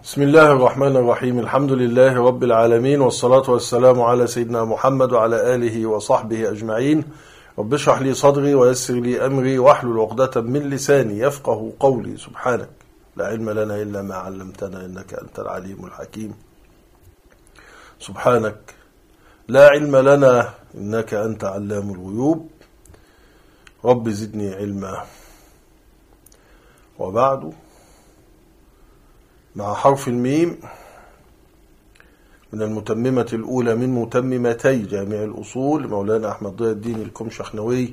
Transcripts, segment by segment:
بسم الله الرحمن الرحيم. الحمد لله رب العالمين، والصلاة والسلام على سيدنا محمد وعلى آله وصحبه أجمعين. رب اشرح لي صدري ويسر لي أمري واحلل عقدة من لساني يفقه قولي. سبحانك لا علم لنا إلا ما علمتنا إنك أنت العليم الحكيم. سبحانك لا علم لنا إنك أنت علام الغيوب. رب زدني علما. وبعد، مع حرف الميم من المتممة الأولى من متممتي جامع الأصول مولانا أحمد ضياء الدين الكمشخنوي،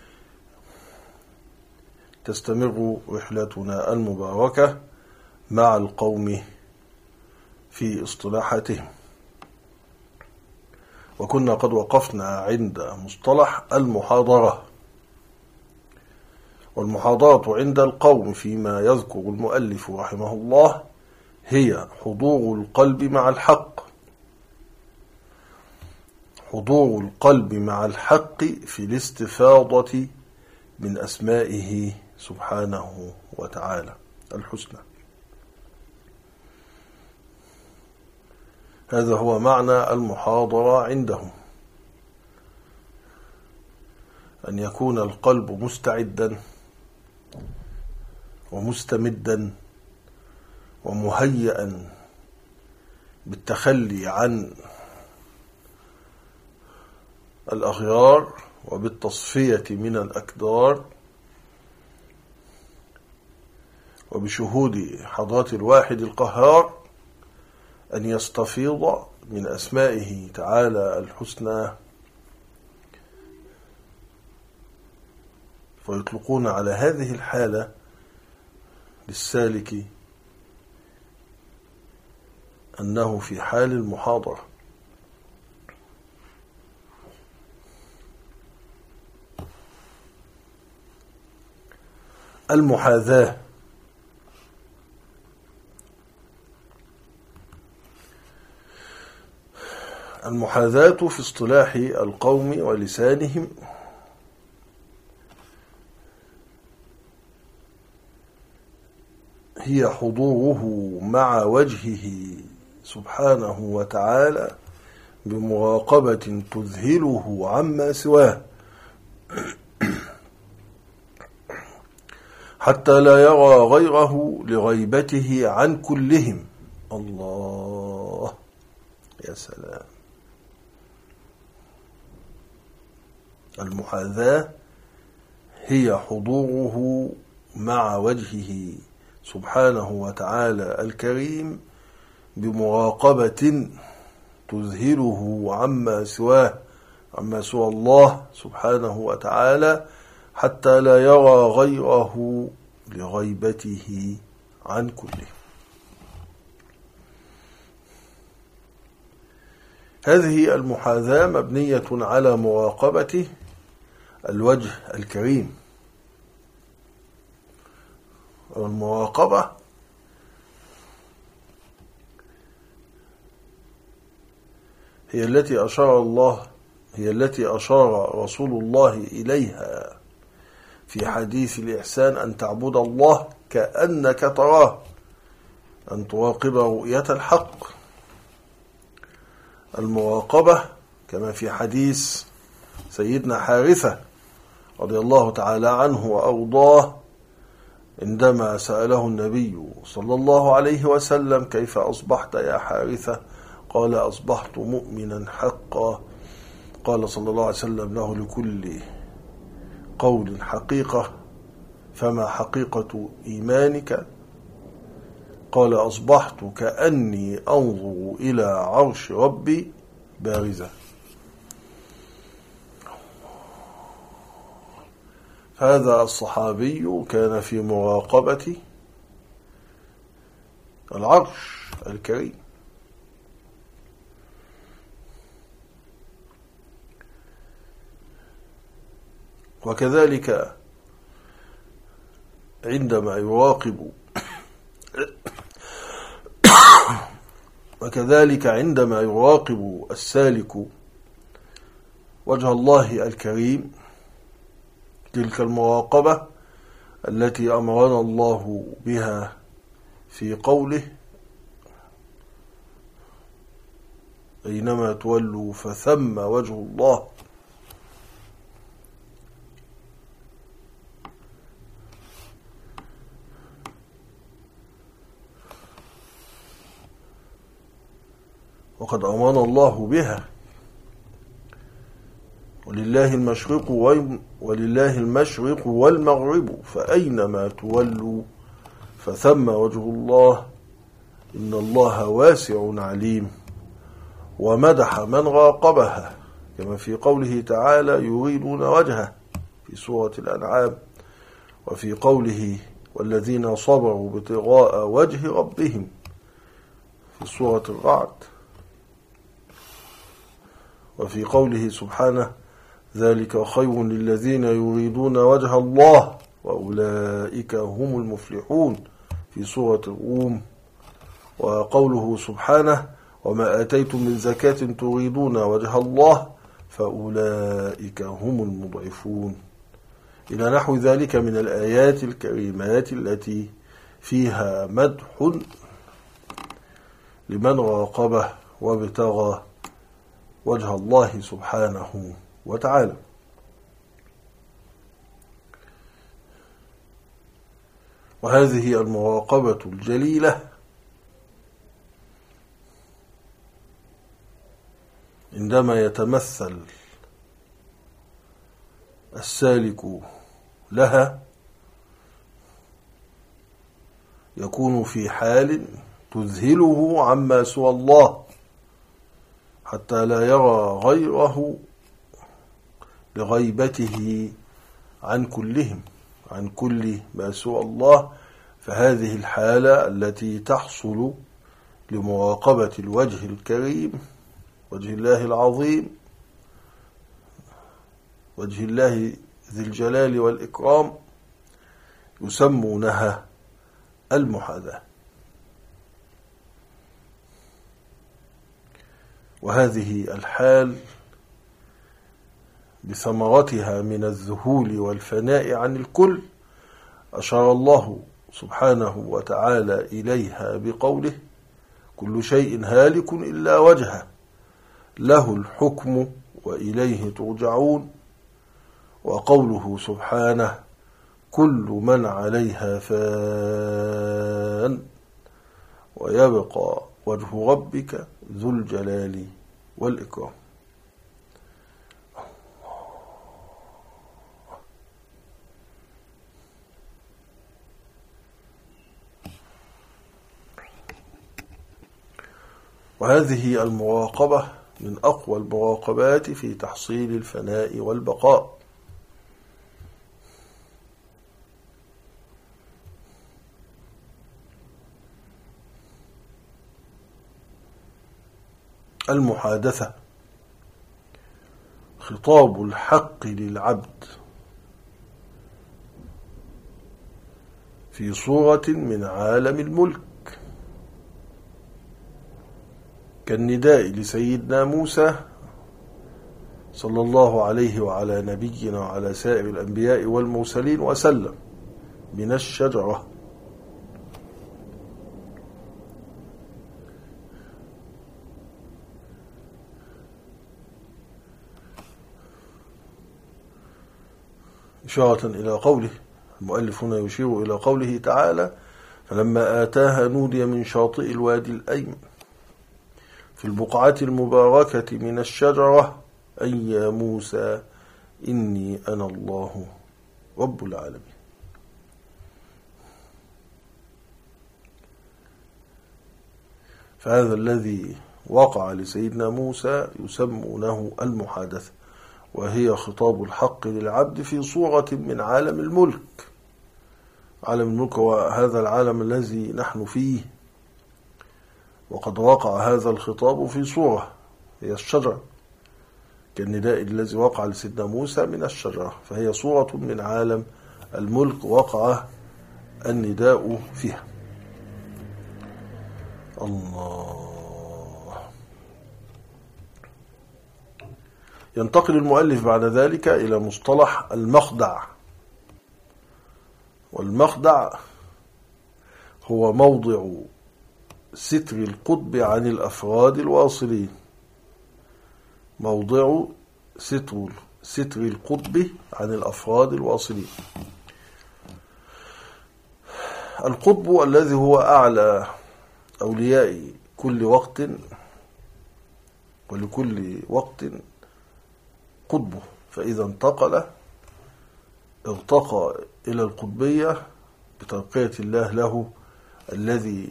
تستمر رحلتنا المباركة مع القوم في اصطلاحاتهم. وكنا قد وقفنا عند مصطلح المحاضرة. والمحاضرة عند القوم فيما يذكر المؤلف رحمه الله هي حضور القلب مع الحق، حضور القلب مع الحق في الاستفاضة من أسمائه سبحانه وتعالى الحسنى. هذا هو معنى المحاضرة عندهم، أن يكون القلب مستعدا ومستمدا ومهيئا بالتخلي عن الأغيار وبالتصفية من الأكدار وبشهود حضرة الواحد القهار، أن يستفيض من أسمائه تعالى الحسنى، فيطلقون على هذه الحالة للسالك أنه في حال المحاضرة. المحاذاة، المحاذاة في اصطلاح القوم ولسانهم هي حضوره مع وجهه سبحانه وتعالى بمراقبة تذهله عما سواه، حتى لا يرى غيره لغيبته عن كلهم. الله، يا سلام. المحاذاة هي حضوره مع وجهه سبحانه وتعالى الكريم بمراقبة تذهله عما سواه، عما سوى الله سبحانه وتعالى، حتى لا يرى غيره لغيبته عن كله. هذه المحاذاة مبنية على مراقبة الوجه الكريم. والمراقبة هي التي أشار رسول الله إليها في حديث الإحسان، أن تعبد الله كأنك تراه، أن تراقب رؤية الحق. المراقبة كما في حديث سيدنا حارثة رضي الله تعالى عنه وأرضاه، عندما سأله النبي صلى الله عليه وسلم: كيف أصبحت يا حارثة؟ قال: أصبحت مؤمنا حقا. قال صلى الله عليه وسلم له: لكل قول حقيقة، فما حقيقة إيمانك؟ قال: أصبحت كأني أنظر إلى عرش ربي بارزة. هذا الصحابي كان في مراقبة العرش الكريم. وكذلك عندما يراقب السالك وجه الله الكريم، تلك المراقبة التي أمرنا الله بها في قوله: أينما تولوا فثم وجه الله. وقد أمر الله بها. ولله المشرق والمغرب فأينما تولوا فثم وجه الله إن الله واسع عليم. ومدح من راقبها كما في قوله تعالى يريدون وجهه في سورة الأنعام، وفي قوله والذين صبروا ابتغاء وجه ربهم في سورة الرعد، وفي قوله سبحانه ذلك خير للذين يريدون وجه الله وأولئك هم المفلحون في سورة الروم، وقوله سبحانه وما آتيتم من زكاة تريدون وجه الله فأولئك هم المضعفون، إلى نحو ذلك من الآيات الكريمات التي فيها مدح لمن راقبه وابتغى وجه الله سبحانه وتعالى. وهذه المراقبة الجليلة عندما يتمثل السالك لها يكون في حال تذهله عما سوى الله حتى لا يرى غيره لغيبته عن كلهم، عن كل ما سوى الله. فهذه الحالة التي تحصل لمراقبة الوجه الكريم، وجه الله العظيم، وجه الله ذي الجلال والإكرام، يسمونها المحاذاة. وهذه الحال بثمرتها من الذهول والفناء عن الكل أشار الله سبحانه وتعالى إليها بقوله كل شيء هالك إلا وجهه له الحكم وإليه ترجعون، وقوله سبحانه كل من عليها فان ويبقى وجه ربك ذو الجلال والإكرام. وهذه المراقبة من أقوى المراقبات في تحصيل الفناء والبقاء. المحادثة خطاب الحق للعبد في صورة من عالم الملك، كالنداء لسيدنا موسى صلى الله عليه وعلى نبينا وعلى سائر الأنبياء والمرسلين وسلم من الشجرة. إشارة إلى قوله، المؤلف هنا يشير إلى قوله تعالى فلما آتاها نودي من شاطئ الوادي الأيمن في البقعة المباركة من الشجرة أي يا موسى إني أنا الله رب العالمين. فهذا الذي وقع لسيدنا موسى يسمونه المحادثة، وهي خطاب الحق للعبد في صورة من عالم الملك. عالم الملك هو هذا العالم الذي نحن فيه، وقد وقع هذا الخطاب في صورة هي الشجرة، كالنداء الذي وقع لسيدنا موسى من الشجرة، فهي صورة من عالم الملك وقع النداء فيها. الله. ينتقل المؤلف بعد ذلك إلى مصطلح المخدع. والمخدع هو موضع ستر القطب عن الأفراد الواصلين، موضع ستر القطب عن الأفراد الواصلين. القطب الذي هو أعلى أولياء كل وقت، ولكل وقت قطبه، فإذا ارتقى إلى القطبية بترقية الله له الذي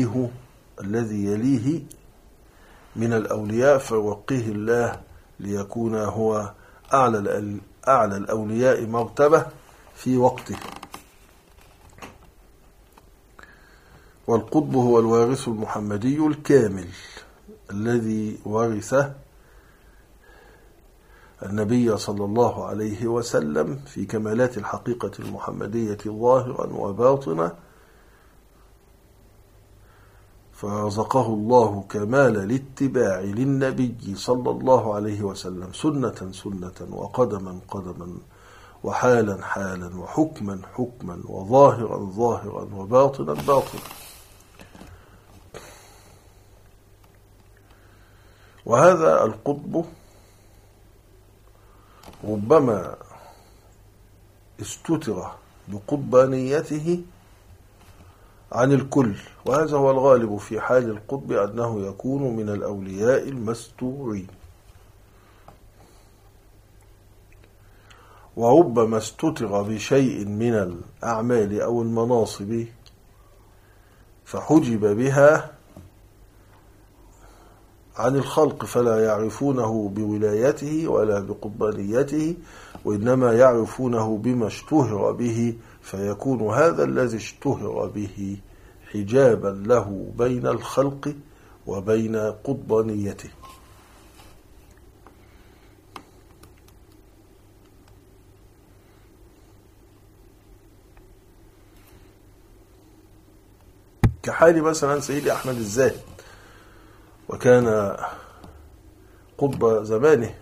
يليه من الأولياء، فيوقيه الله ليكون هو أعلى الأولياء مرتبة في وقته. والقطب هو الوارث المحمدي الكامل الذي ورثه النبي صلى الله عليه وسلم في كمالات الحقيقة المحمدية ظاهرا وباطنا، فرزقه الله كمال الاتباع للنبي صلى الله عليه وسلم سنة وقدما قدما وحالا حالا وحكما حكما وظاهرا وباطنا باطنا. وهذا القطب ربما استتر بقطبانيته عن الكل، وهذا هو الغالب في حال القطب أنه يكون من الأولياء المستورين. وربما استتر بشيء من الأعمال أو المناصب فحجب بها عن الخلق، فلا يعرفونه بولايته ولا بقطبانيته، وإنما يعرفونه بما اشتهر به، فيكون هذا الذي اشتهر به حجابا له بين الخلق وبين قطبانيته. كحال مثلا سيدي أحمد الزاهد، وكان قطب زمانه،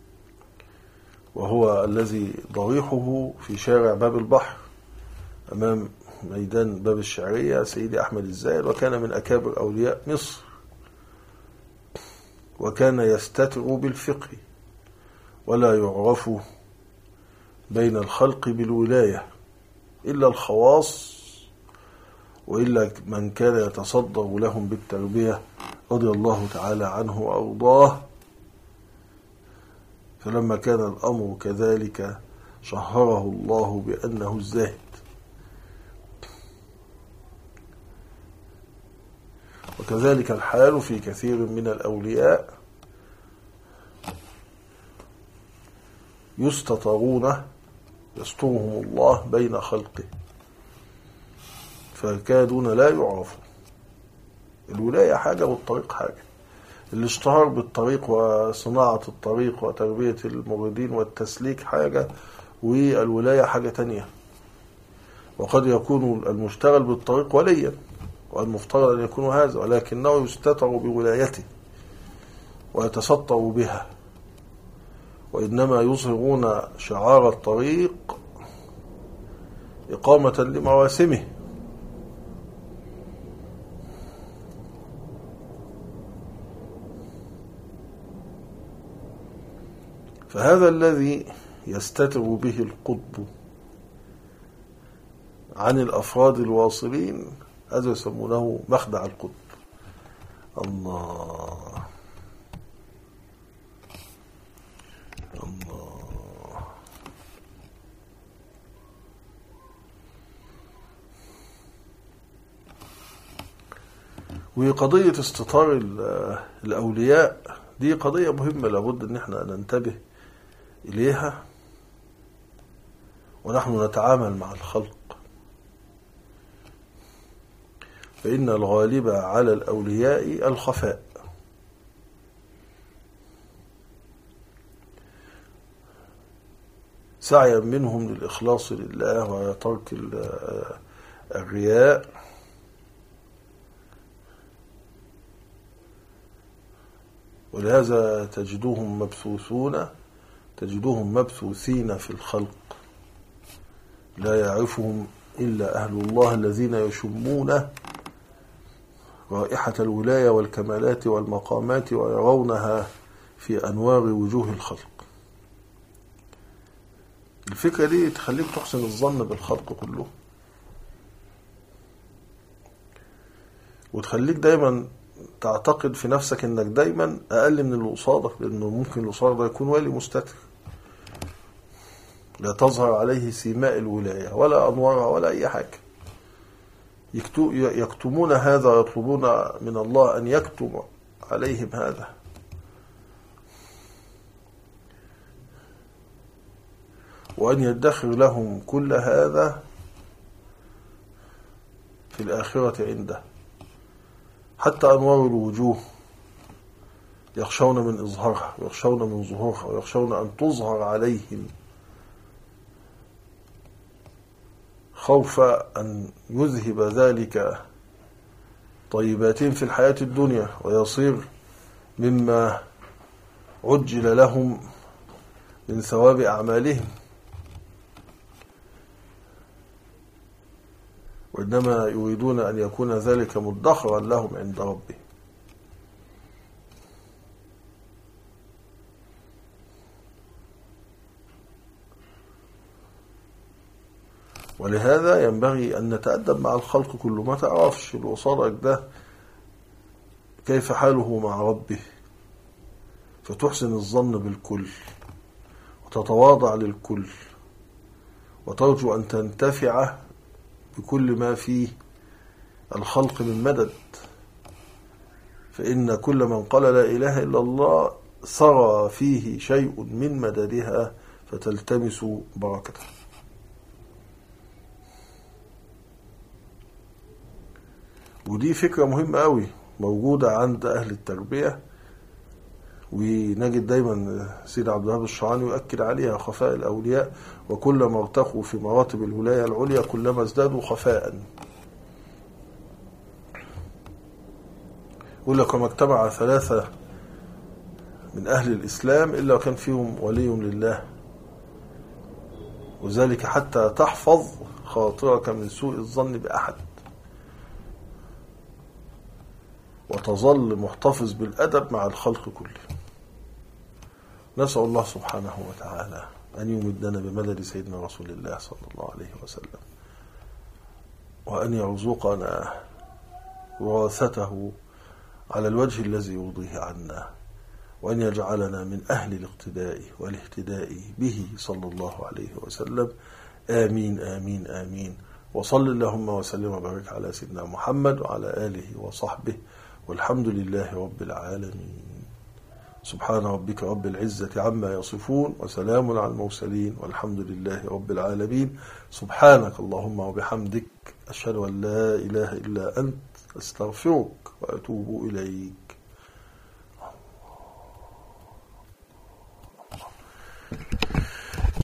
وهو الذي ضريحه في شارع باب البحر أمام ميدان باب الشعرية سيدي أحمد الزاهد، وكان من أكابر أولياء مصر، وكان يستتر بالفقه ولا يعرف بين الخلق بالولاية إلا الخواص، وإلا من كان يتصدر لهم بالتربية رضي الله تعالى عنه وأرضاه. فلما كان الأمر كذلك شهره الله بأنه الزاهد. وكذلك الحال في كثير من الأولياء، يسترهم الله بين خلقه فكادون لا يعرفوا. الولاية حاجة والطريق حاجة، الاشتهار بالطريق وصناعة الطريق وتربية الموردين والتسليك حاجة، والولاية حاجة تانية. وقد يكون المشتغل بالطريق وليا، والمفترض أن يكون هذا، ولكنه يستتر بولايته ويتسطر بها، وإنما يظهرون شعار الطريق إقامة لمواسمه. فهذا الذي يستتر به القطب عن الأفراد الواصلين، هذا يسمونه مخدع القطب. الله الله. وقضية استطار الأولياء دي قضية مهمة، لابد أن احنا ننتبه إليها ونحن نتعامل مع الخلق، فإن الغالب على الأولياء الخفاء. سعيا منهم للإخلاص لله وترك الرياء، ولهذا تجدوهم مبثوثين في الخلق، لا يعرفهم إلا أهل الله الذين يشمون رائحة الولاية والكمالات والمقامات ويرونها في أنوار وجوه الخلق. الفكرة دي تخليك تحسن الظن بالخلق كله، وتخليك دايما تعتقد في نفسك انك دايما اقل من اللي قصادك، لانه ممكن اللي قصادك ده يكون ولي مستتر لا تظهر عليه سيماء الولاية ولا انوارها ولا اي حاجة. يكتمون هذا، يطلبون من الله ان يكتم عليهم هذا. وأن يدخر لهم كل هذا في الآخرة عنده. حتى أنوار الوجوه يخشون من إظهارها ويخشون من ظهورها ويخشون أن تظهر عليهم، خوف أن يذهب ذلك طيباتهم في الحياة الدنيا ويصير مما عجل لهم من ثواب أعمالهم، وإنما يريدون أن يكون ذلك مدخرا لهم عند ربهم. ولهذا ينبغي أن نتأدب مع الخلق كله. ما تعرفش اللي قصادك ده كيف حاله مع ربه، فتحسن الظن بالكل وتتواضع للكل وترجو أن تنتفع بكل ما فيه الخلق من مدد. فإن كل من قال لا إله إلا الله سرى فيه شيء من مددها فتلتمس بركته. ودي فكرة مهمة قوي موجودة عند أهل التربية، ونجد دايما سيد عبد الوهاب الشعراني يؤكد عليها: خفاء الأولياء، وكلما ارتقوا في مراتب الولاية العليا كلما ازدادوا خفاء. يقول لك: وما اجتمع ثلاثة من أهل الإسلام إلا وكان فيهم ولي لله، وذلك حتى تحفظ خاطرك من سوء الظن بأحد، وتظل محتفظ بالأدب مع الخلق كله. نسأل الله سبحانه وتعالى أن يمدنا بمدد سيدنا رسول الله صلى الله عليه وسلم، وأن يرزقنا وراثته على الوجه الذي يرضيه عنا، وأن يجعلنا من أهل الاقتداء والاهتداء به صلى الله عليه وسلم. آمين آمين آمين. وصل اللهم وسلم وبارك على سيدنا محمد وعلى آله وصحبه، والحمد لله رب العالمين. سبحان ربك رب العزة عما يصفون، وسلام على المرسلين، والحمد لله رب العالمين. سبحانك اللهم وبحمدك، أشهد أن لا إله إلا أنت، أستغفرك وأتوب إليك.